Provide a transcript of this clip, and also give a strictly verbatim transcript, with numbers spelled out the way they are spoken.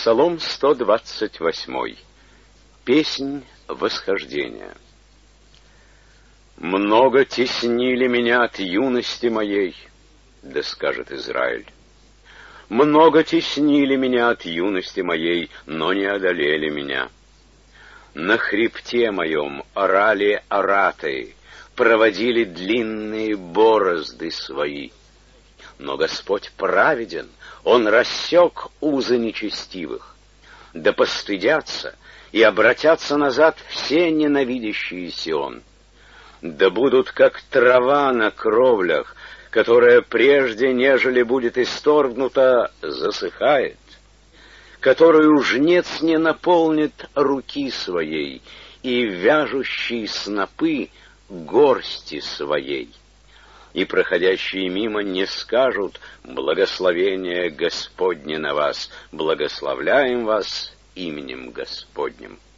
Псалом сто двадцать восемь. Песнь восхождения. «Много теснили меня от юности моей, да скажет Израиль. Много теснили меня от юности моей, но не одолели меня. На хребте моем орали ораты, проводили длинные борозды свои. Но Господь праведен, Он рассек узы нечестивых. Да постыдятся и обратятся назад все ненавидящие Сион. Да будут как трава на кровлях, которая прежде, нежели будет исторгнута, засыхает, которую жнец не наполнит руки своей и вяжущий снопы горсти своей. И проходящие мимо не скажут: благословение Господне на вас, благословляем вас именем Господним».